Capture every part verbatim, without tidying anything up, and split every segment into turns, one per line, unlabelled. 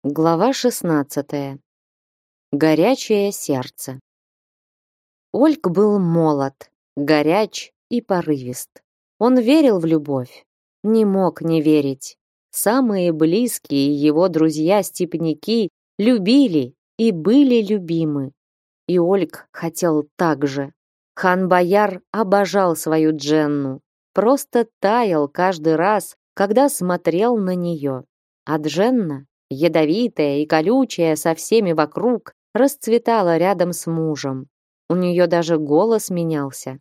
Глава шестнадцатая. Горячее сердце. Ольг был молод, горяч и порывист. Он верил в любовь, не мог не верить. Самые близкие его друзья-степняки любили и были любимы. И Ольг хотел так же. Хан-бояр обожал свою Дженну, просто таял каждый раз, когда смотрел на нее. А Дженна, ядовитая и колючая со всеми вокруг, расцветала рядом с мужем. У нее даже голос менялся.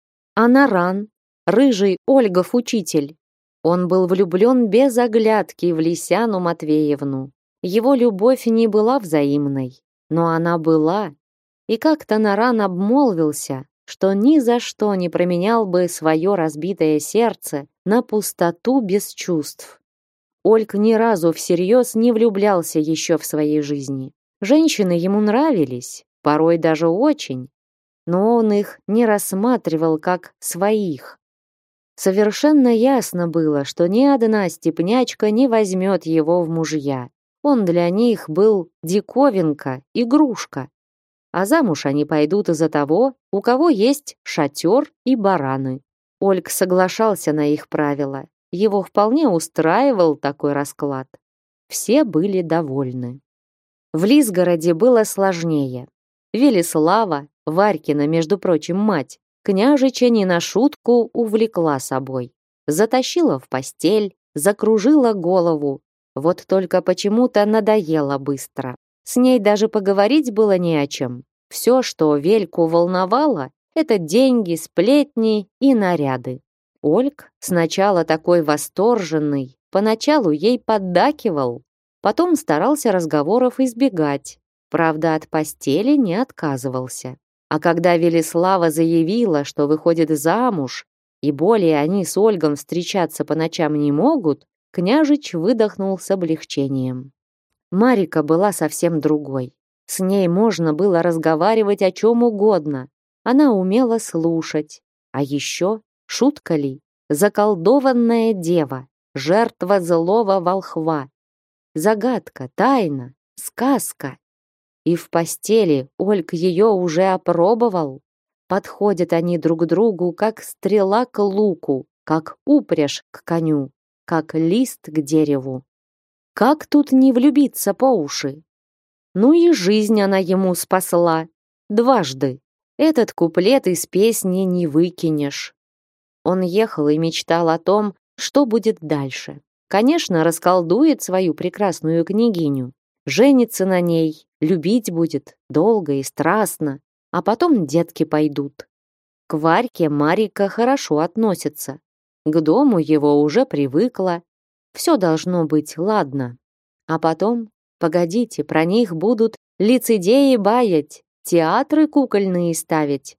А Наран, рыжий Ольгов учитель, он был влюблен без оглядки в Лисяну Матвеевну. Его любовь не была взаимной, но она была. И как-то Наран обмолвился, что ни за что не променял бы свое разбитое сердце на пустоту без чувств. Ольг ни разу всерьез не влюблялся еще в своей жизни. Женщины ему нравились, порой даже очень, но он их не рассматривал как своих. Совершенно ясно было, что ни одна степнячка не возьмет его в мужья. Он для них был диковинка, игрушка. А замуж они пойдут из-за того, у кого есть шатер и бараны. Ольг соглашался на их правила. Его вполне устраивал такой расклад. Все были довольны. В Лизгороде было сложнее. Велислава, Варькина, между прочим, мать, княжича не на шутку увлекла собой. Затащила в постель, закружила голову. Вот только почему-то надоело быстро. С ней даже поговорить было не о чем. Все, что Вельку волновало, это деньги, сплетни и наряды. Ольг, сначала такой восторженный, поначалу ей поддакивал, потом старался разговоров избегать. Правда, от постели не отказывался. А когда Велислава заявила, что выходит замуж, и более они с Ольгом встречаться по ночам не могут, княжич выдохнул с облегчением. Марика была совсем другой. С ней можно было разговаривать о чем угодно. Она умела слушать. А еще, шутка ли, заколдованная дева, жертва злого волхва. Загадка, тайна, сказка. И в постели Ольг ее уже опробовал. Подходят они друг к другу, как стрела к луку, как упряжь к коню, как лист к дереву. Как тут не влюбиться по уши? Ну и жизнь она ему спасла. Дважды. Этот куплет из песни не выкинешь. Он ехал и мечтал о том, что будет дальше. Конечно, расколдует свою прекрасную княгиню. Женится на ней, любить будет долго и страстно. А потом детки пойдут. К Варьке Марика хорошо относится. К дому его уже привыкла. Все должно быть ладно. А потом, погодите, про них будут лицедеи баять, театры кукольные ставить.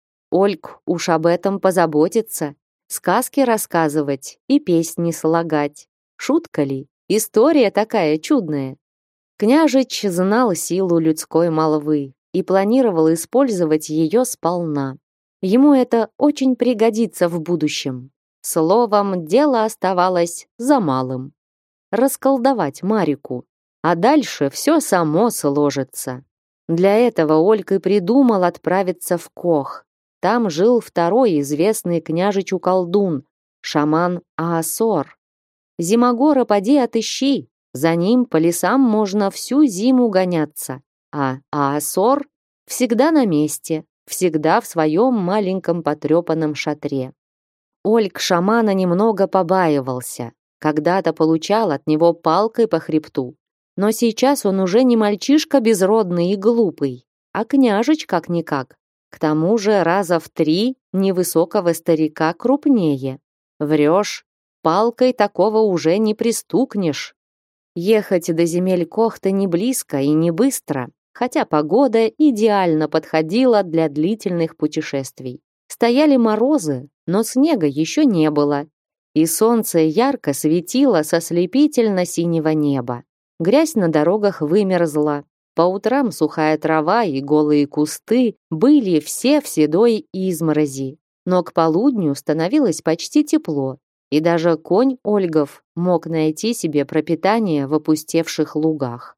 Ольг уж об этом позаботится, сказки рассказывать и песни слагать. Шутка ли? История такая чудная. Княжич знал силу людской молвы и планировал использовать ее сполна. Ему это очень пригодится в будущем. Словом, дело оставалось за малым. Расколдовать Марику, а дальше все само сложится. Для этого Ольг и придумал отправиться в Кох. Там жил второй известный княжичу колдун, шаман Аасор. Зимогора поди отыщи, за ним по лесам можно всю зиму гоняться, а Аасор всегда на месте, всегда в своем маленьком потрепанном шатре. Ольг шамана немного побаивался, когда-то получал от него палкой по хребту, но сейчас он уже не мальчишка безродный и глупый, а княжич как-никак. К тому же раза в три невысокого старика крупнее. Врешь, палкой такого уже не пристукнешь. Ехать до земель Кохта не близко и не быстро, хотя погода идеально подходила для длительных путешествий. Стояли морозы, но снега еще не было, и солнце ярко светило со слепительно-синего неба. Грязь на дорогах вымерзла. По утрам сухая трава и голые кусты были все в седой изморози, но к полудню становилось почти тепло, и даже конь Ольгов мог найти себе пропитание в опустевших лугах.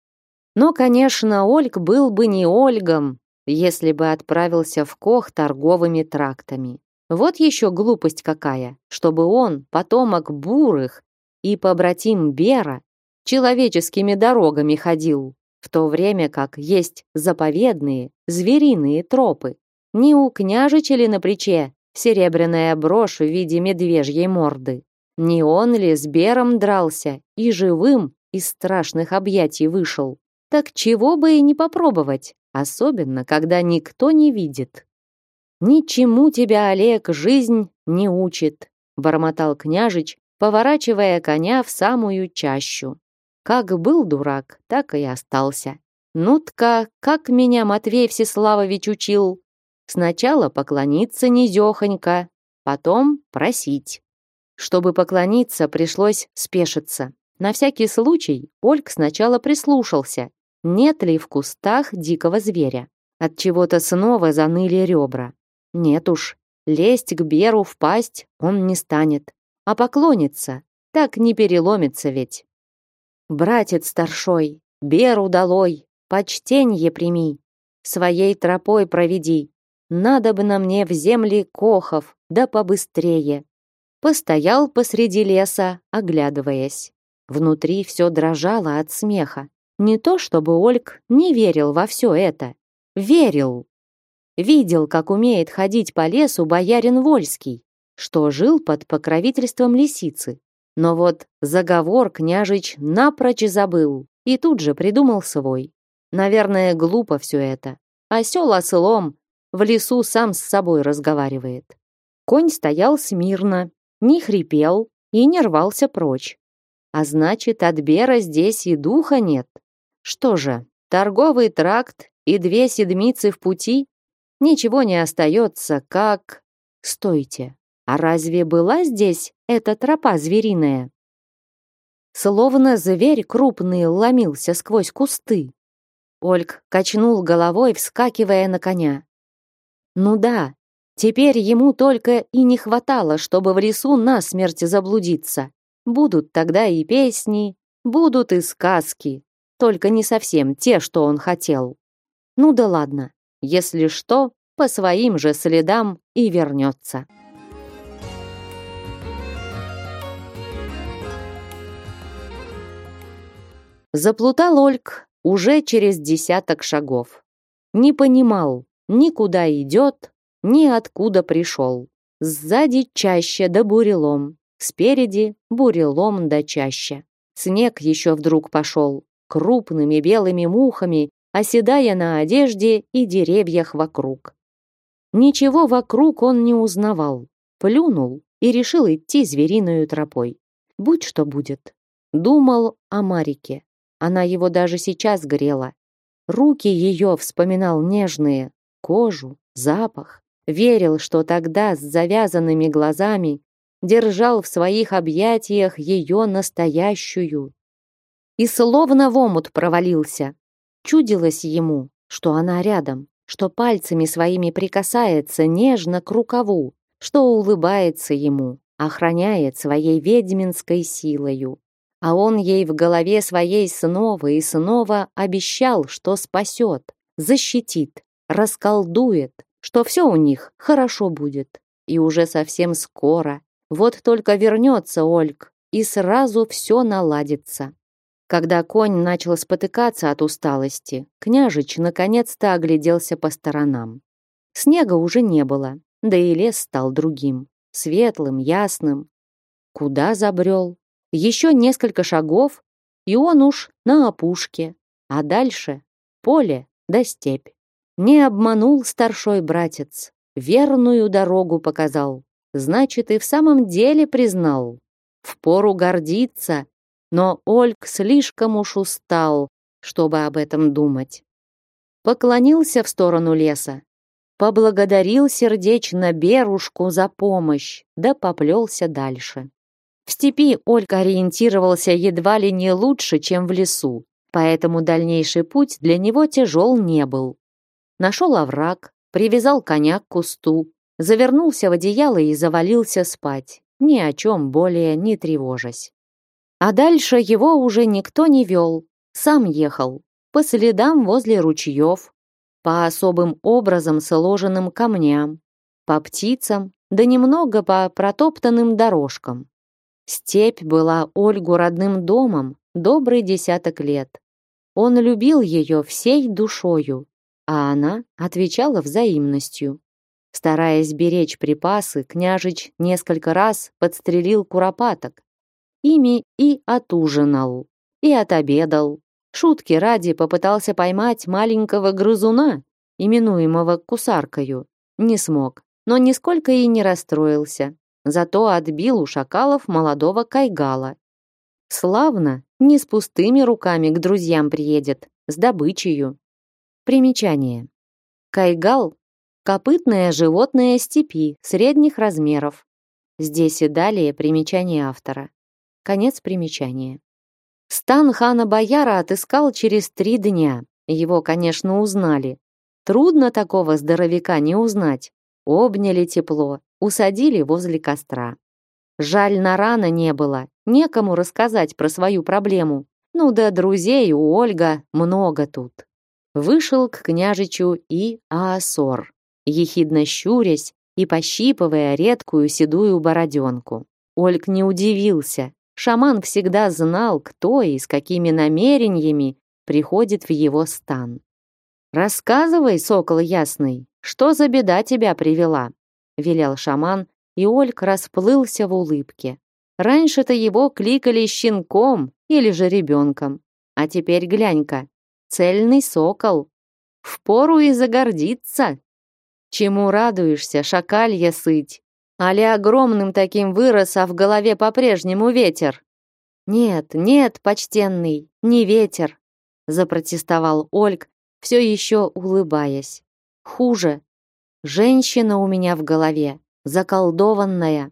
Но, конечно, Ольг был бы не Ольгом, если бы отправился в Кох торговыми трактами. Вот еще глупость какая, чтобы он, потомок бурых и побратим Бера, человеческими дорогами ходил, в то время как есть заповедные, звериные тропы. Не у княжича ли на плече серебряная брошь в виде медвежьей морды? Не он ли с Бером дрался и живым из страшных объятий вышел? Так чего бы и не попробовать, особенно когда никто не видит. «Ничему тебя, Олег, жизнь не учит», — бормотал княжич, поворачивая коня в самую чащу. «Как был дурак, так и остался. Ну-тка, как меня Матвей Всеславович учил. Сначала поклониться низехонько, потом просить». Чтобы поклониться, пришлось спешиться. На всякий случай Ольг сначала прислушался, нет ли в кустах дикого зверя. От чего-то снова заныли ребра. Нет уж, лезть к Беру в пасть он не станет, а поклонится, так не переломится ведь. «Братец старшой, Беру долой, почтенье прими, своей тропой проведи, надобно мне в земли Кохов, да побыстрее». Постоял посреди леса, оглядываясь. Внутри все дрожало от смеха. Не то чтобы Ольг не верил во все это. Верил. Видел, как умеет ходить по лесу боярин Вольский, что жил под покровительством лисицы. Но вот заговор княжич напрочь забыл и тут же придумал свой. Наверное, глупо все это. Осел ослом в лесу сам с собой разговаривает. Конь стоял смирно, не хрипел и не рвался прочь. А значит, от Бера здесь и духа нет. Что же, торговый тракт и две седмицы в пути? Ничего не остается, как... Стойте, а разве была здесь эта тропа звериная? Словно зверь крупный ломился сквозь кусты. Ольг качнул головой, вскакивая на коня. Ну да, теперь ему только и не хватало, чтобы в лесу насмерть заблудиться. Будут тогда и песни, будут и сказки, только не совсем те, что он хотел. Ну да ладно, если что, по своим же следам и вернется. Заплутал Ольг уже через десяток шагов. Не понимал, ни куда идет, ни откуда пришел. Сзади чаще да бурелом, спереди бурелом да чаще. Снег еще вдруг пошел, крупными белыми мухами, оседая на одежде и деревьях вокруг. Ничего вокруг он не узнавал, плюнул и решил идти звериную тропой. Будь что будет. Думал о Марике. Она его даже сейчас грела. Руки ее вспоминал нежные, кожу, запах. Верил, что тогда с завязанными глазами держал в своих объятиях ее настоящую. И словно в омут провалился. Чудилось ему, что она рядом, что пальцами своими прикасается нежно к рукаву, что улыбается ему, охраняет своей ведьминской силою. А он ей в голове своей снова и снова обещал, что спасет, защитит, расколдует, что все у них хорошо будет. И уже совсем скоро. Вот только вернется Ольг, и сразу все наладится. Когда конь начал спотыкаться от усталости, княжич наконец-то огляделся по сторонам. Снега уже не было, да и лес стал другим, светлым, ясным. Куда забрел? Еще несколько шагов, и он уж на опушке, а дальше поле да степь. Не обманул старшой братец, верную дорогу показал, значит, и в самом деле признал. Впору гордиться, но Ольг слишком уж устал, чтобы об этом думать. Поклонился в сторону леса, поблагодарил сердечно Берушку за помощь, да поплелся дальше. В степи Ольг ориентировался едва ли не лучше, чем в лесу, поэтому дальнейший путь для него тяжел не был. Нашел овраг, привязал коня к кусту, завернулся в одеяло и завалился спать. ни о чем более не тревожась. А дальше его уже никто не вел, сам ехал, по следам возле ручьев, по особым образом сложенным камням, по птицам, да немного по протоптанным дорожкам. Степь была Ольгу родным домом добрый десяток лет. Он любил ее всей душою, а она отвечала взаимностью. Стараясь беречь припасы, княжич несколько раз подстрелил куропаток. Ими и отужинал, и отобедал. Шутки ради попытался поймать маленького грызуна, именуемого кусаркою. Не смог, но нисколько и не расстроился. Зато отбил у шакалов молодого кайгала. Славно, не с пустыми руками к друзьям приедет, с добычею. Примечание. Кайгал — копытное животное степи средних размеров. Здесь и далее примечание автора. Конец примечания. Стан хана-бояра отыскал через три дня. Его, конечно, узнали. Трудно такого здоровяка не узнать. Обняли тепло, усадили возле костра. Жаль, Нарана не было, некому рассказать про свою проблему. Ну да друзей у Ольга много тут. Вышел к княжичу и Аасор, ехидно щурясь и пощипывая редкую седую бороденку. Ольг не удивился. Шаман всегда знал, кто и с какими намерениями приходит в его стан. «Рассказывай, сокол ясный, что за беда тебя привела?» — велел шаман, и Ольг расплылся в улыбке. Раньше-то его кликали щенком или же ребенком, а теперь глянь-ка, цельный сокол. Впору и загордиться. Чему радуешься, шакалья сыть? Али огромным таким вырос, а в голове по-прежнему ветер? Нет, нет, почтенный, не ветер, запротестовал Ольг, все еще улыбаясь. Хуже. Женщина у меня в голове, заколдованная.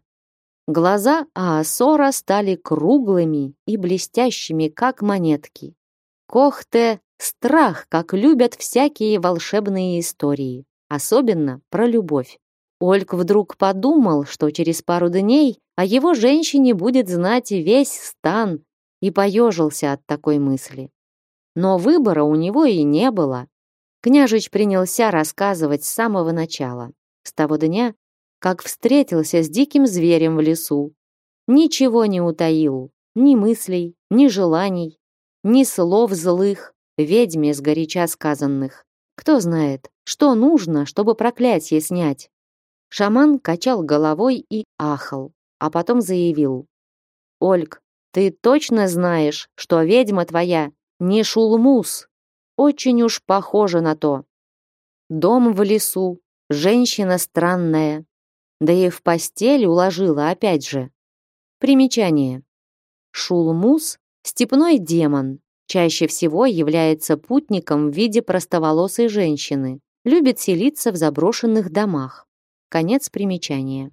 Глаза Аасора стали круглыми и блестящими, как монетки. Кохте — страх, как любят всякие волшебные истории, особенно про любовь. Ольг вдруг подумал, что через пару дней о его женщине будет знать весь стан, и поежился от такой мысли. Но выбора у него и не было. Княжич принялся рассказывать с самого начала, с того дня, как встретился с диким зверем в лесу. Ничего не утаил, ни мыслей, ни желаний, ни слов злых, ведьме сгоряча сказанных. Кто знает, что нужно, чтобы проклятие снять. Шаман качал головой и ахал, а потом заявил. «Ольг, ты точно знаешь, что ведьма твоя не Шулмус? Очень уж похоже на то. Дом в лесу, женщина странная, да и в постель уложила опять же». Примечание. Шулмус — степной демон, чаще всего является путником в виде простоволосой женщины, любит селиться в заброшенных домах. Конец примечания.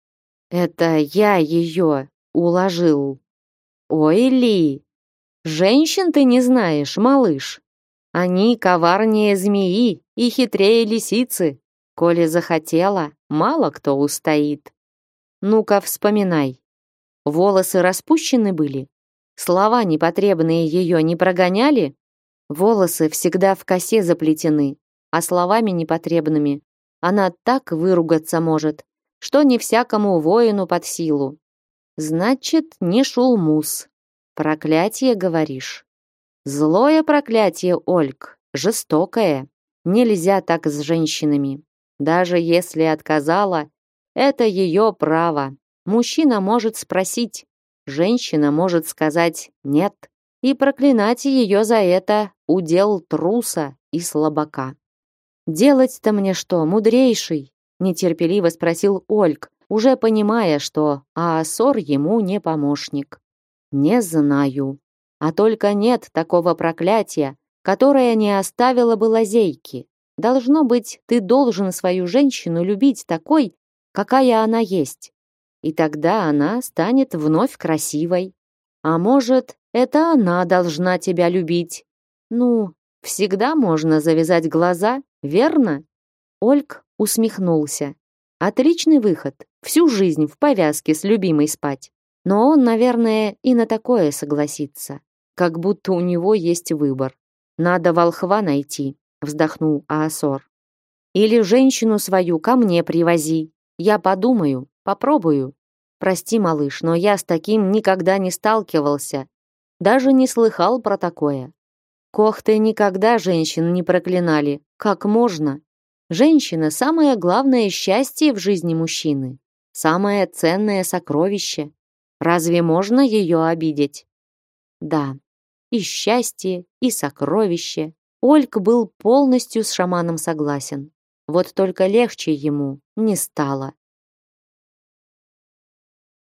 Это я ее уложил. Ой, Ли, женщин ты не знаешь, малыш. Они коварнее змеи и хитрее лисицы. Коли захотела, мало кто устоит. Ну-ка, вспоминай. Волосы распущены были? Слова непотребные ее не прогоняли? Волосы всегда в косе заплетены, а словами непотребными она так выругаться может, что не всякому воину под силу. Значит, не Шулмус. Проклятие, говоришь? Злое проклятие, Ольг, жестокое. Нельзя так с женщинами. Даже если отказала, это ее право. Мужчина может спросить, женщина может сказать «нет», и проклинать ее за это удел труса и слабака. «Делать-то мне что, мудрейший?» — нетерпеливо спросил Ольг, уже понимая, что Аасор ему не помощник. «Не знаю. А только нет такого проклятия, которое не оставило бы лазейки. Должно быть, ты должен свою женщину любить такой, какая она есть. И тогда она станет вновь красивой. А может, это она должна тебя любить. Ну, всегда можно завязать глаза, верно?» Ольг усмехнулся. «Отличный выход. Всю жизнь в повязке с любимой спать. Но он, наверное, и на такое согласится. Как будто у него есть выбор. Надо волхва найти, вздохнул Аасор. Или женщину свою ко мне привози. Я подумаю, попробую. Прости, малыш, но я с таким никогда не сталкивался. Даже не слыхал про такое. Кохты никогда женщин не проклинали. Как можно? Женщина – самое главное счастье в жизни мужчины. Самое ценное сокровище. Разве можно ее обидеть? Да, и счастье, и сокровище. Ольг был полностью с шаманом согласен. Вот только легче ему не стало.